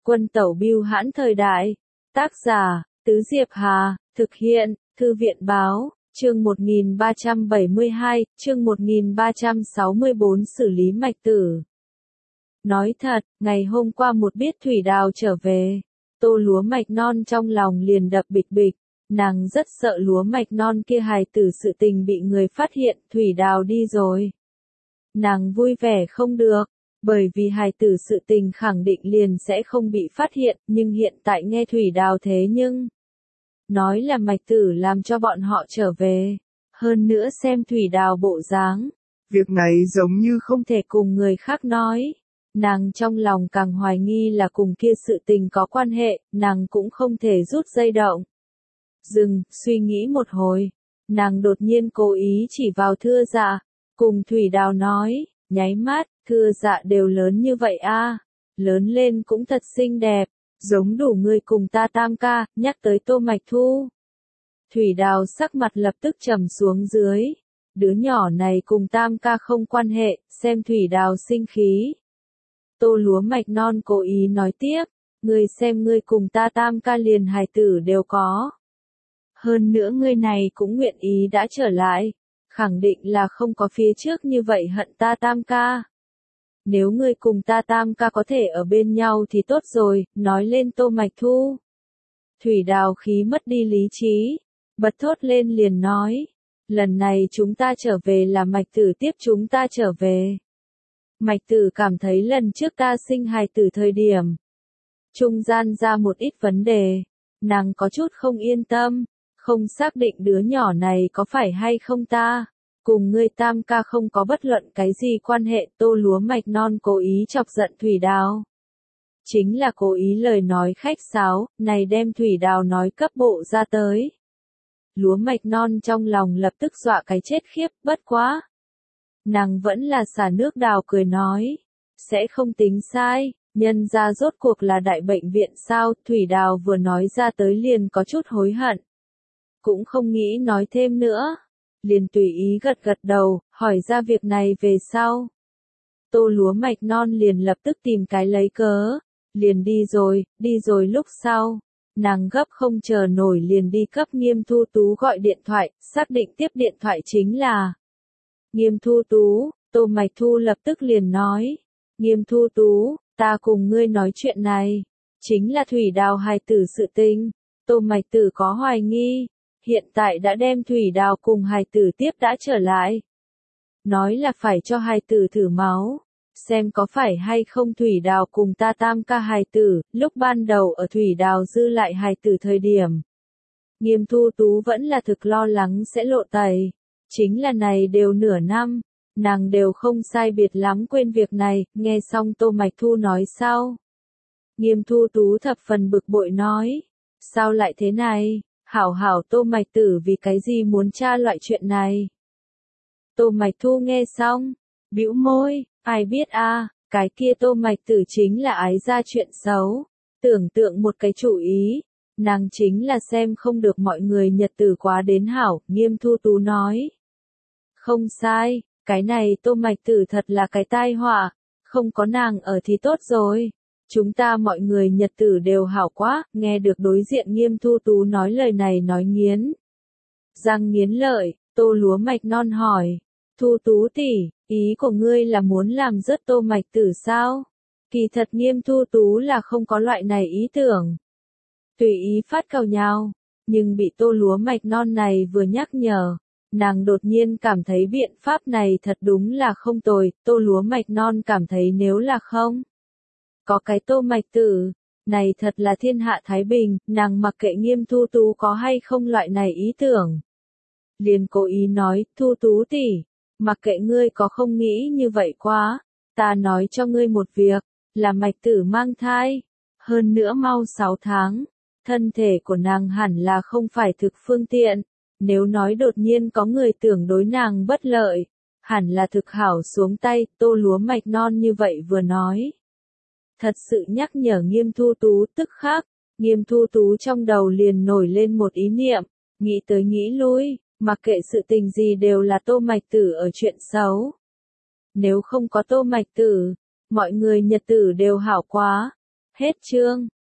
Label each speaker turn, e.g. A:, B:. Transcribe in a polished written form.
A: Quân tẩu bưu hãn thời đại. Tác giả, Tứ Diệp Hà, thực hiện, Thư viện báo, chương 1372, chương 1364 xử lý mạch tử. Nói thật, ngày hôm qua một biết Thủy Đào trở về, Tô lúa mạch non trong lòng liền đập bịch bịch, nàng rất sợ lúa mạch non kia hài tử sự tình bị người phát hiện, Thủy Đào đi rồi. Nàng vui vẻ không được, bởi vì hài tử sự tình khẳng định liền sẽ không bị phát hiện, nhưng hiện tại nghe Thủy Đào thế nhưng nói là mạch tử làm cho bọn họ trở về, hơn nữa xem Thủy Đào bộ dáng,
B: việc này giống như
A: không thể cùng người khác nói. Nàng trong lòng càng hoài nghi là cùng kia sự tình có quan hệ, nàng cũng không thể rút dây động. Dừng, suy nghĩ một hồi, nàng đột nhiên cố ý chỉ vào Thưa Dạ, cùng Thủy Đào nói, nháy mắt, Thưa Dạ đều lớn như vậy a, lớn lên cũng thật xinh đẹp, giống đủ người cùng ta tam ca, nhắc tới Tô Mạch Thu. Thủy Đào sắc mặt lập tức trầm xuống dưới, đứa nhỏ này cùng tam ca không quan hệ, xem Thủy Đào sinh khí. Tô lúa mạch non cố ý nói tiếp, ngươi xem ngươi cùng ta tam ca liền hài tử đều có. Hơn nữa ngươi này cũng nguyện ý đã trở lại, khẳng định là không có phía trước như vậy hận ta tam ca. Nếu ngươi cùng ta tam ca có thể ở bên nhau thì tốt rồi, nói lên Tô Mạch Thu. Thủy Đào khí mất đi lý trí, bật thốt lên liền nói, lần này chúng ta trở về là mạch tử tiếp chúng ta trở về. Mạch tử cảm thấy lần trước ta sinh hài tử thời điểm, trung gian ra một ít vấn đề, nàng có chút không yên tâm, không xác định đứa nhỏ này có phải hay không ta, cùng ngươi tam ca không có bất luận cái gì quan hệ. Tô lúa mạch non cố ý chọc giận Thủy Đào. Chính là cố ý lời nói khách sáo, này đem Thủy Đào nói cấp bộ ra tới. Lúa mạch non trong lòng lập tức dọa cái chết khiếp, bất quá. Nàng vẫn là xả nước đào cười nói, sẽ không tính sai, nhân ra rốt cuộc là đại bệnh viện sao. Thủy Đào vừa nói ra tới liền có chút hối hận, cũng không nghĩ nói thêm nữa, liền tùy ý gật gật đầu, hỏi ra việc này về sau. Tô lúa mạch non liền lập tức tìm cái lấy cớ, liền đi rồi lúc sau, nàng gấp không chờ nổi liền đi cấp Nghiêm Thu Tú gọi điện thoại, xác định tiếp điện thoại chính là Nghiêm Thu Tú. Tô Mạch Thu lập tức liền nói, Nghiêm Thu Tú, ta cùng ngươi nói chuyện này, chính là Thủy Đào hài tử sự tình. Tô Mạch Tử có hoài nghi, hiện tại đã đem Thủy Đào cùng hài tử tiếp đã trở lại. Nói là phải cho hài tử thử máu, xem có phải hay không Thủy Đào cùng ta tam ca hài tử. Lúc ban đầu ở Thủy Đào dư lại hài tử thời điểm, Nghiêm Thu Tú vẫn là thực lo lắng sẽ lộ tẩy. Chính là này đều nửa năm, nàng đều không sai biệt lắm quên việc này. Nghe xong Tô Mạch Thu nói sau, Nghiêm Thu Tú thập phần bực bội nói, sao lại thế này, hảo Tô Mạch Tử vì cái gì muốn tra loại chuyện này. Tô Mạch Thu nghe xong, bĩu môi, ai biết a, cái kia Tô Mạch Tử chính là ái ra chuyện xấu, tưởng tượng một cái chủ ý, nàng chính là xem không được mọi người nhật tử quá đến hảo. Nghiêm Thu Tú nói, không sai, cái này Tô Mạch Tử thật là cái tai họa, không có nàng ở thì tốt rồi. Chúng ta mọi người nhật tử đều hảo quá. Nghe được đối diện Nghiêm Thu Tú nói lời này nói nghiến răng nghiến lợi, Tô lúa mạch non hỏi, Thu Tú tỷ, ý của ngươi là muốn làm rớt Tô Mạch Tử sao? Kỳ thật Nghiêm Thu Tú là không có loại này ý tưởng, tùy ý phát càu nhau, nhưng bị Tô lúa mạch non này vừa nhắc nhở, nàng đột nhiên cảm thấy biện pháp này thật đúng là không tồi. Tô lúa mạch non cảm thấy nếu là không có cái Tô Mạch Tử, này thật là thiên hạ thái bình. Nàng mặc kệ Nghiêm Thu Tú có hay không loại này ý tưởng, liền cố ý nói, Thu Tú tỷ, mặc kệ ngươi có không nghĩ như vậy quá, ta nói cho ngươi một việc, là Mạch Tử mang thai, hơn nữa mau 6 tháng, thân thể của nàng hẳn là không phải thực phương tiện, nếu nói đột nhiên có người tưởng đối nàng bất lợi, hẳn là thực hảo xuống tay. Tô lúa mạch non như vậy vừa nói, thật sự nhắc nhở Nghiêm Thu Tú. Tức khắc, Nghiêm Thu Tú trong đầu liền nổi lên một ý niệm, nghĩ tới nghĩ lui, mặc kệ sự tình gì đều là Tô Mạch Tử ở chuyện xấu. Nếu không có Tô Mạch Tử, mọi người nhật tử đều hảo quá. Hết chương.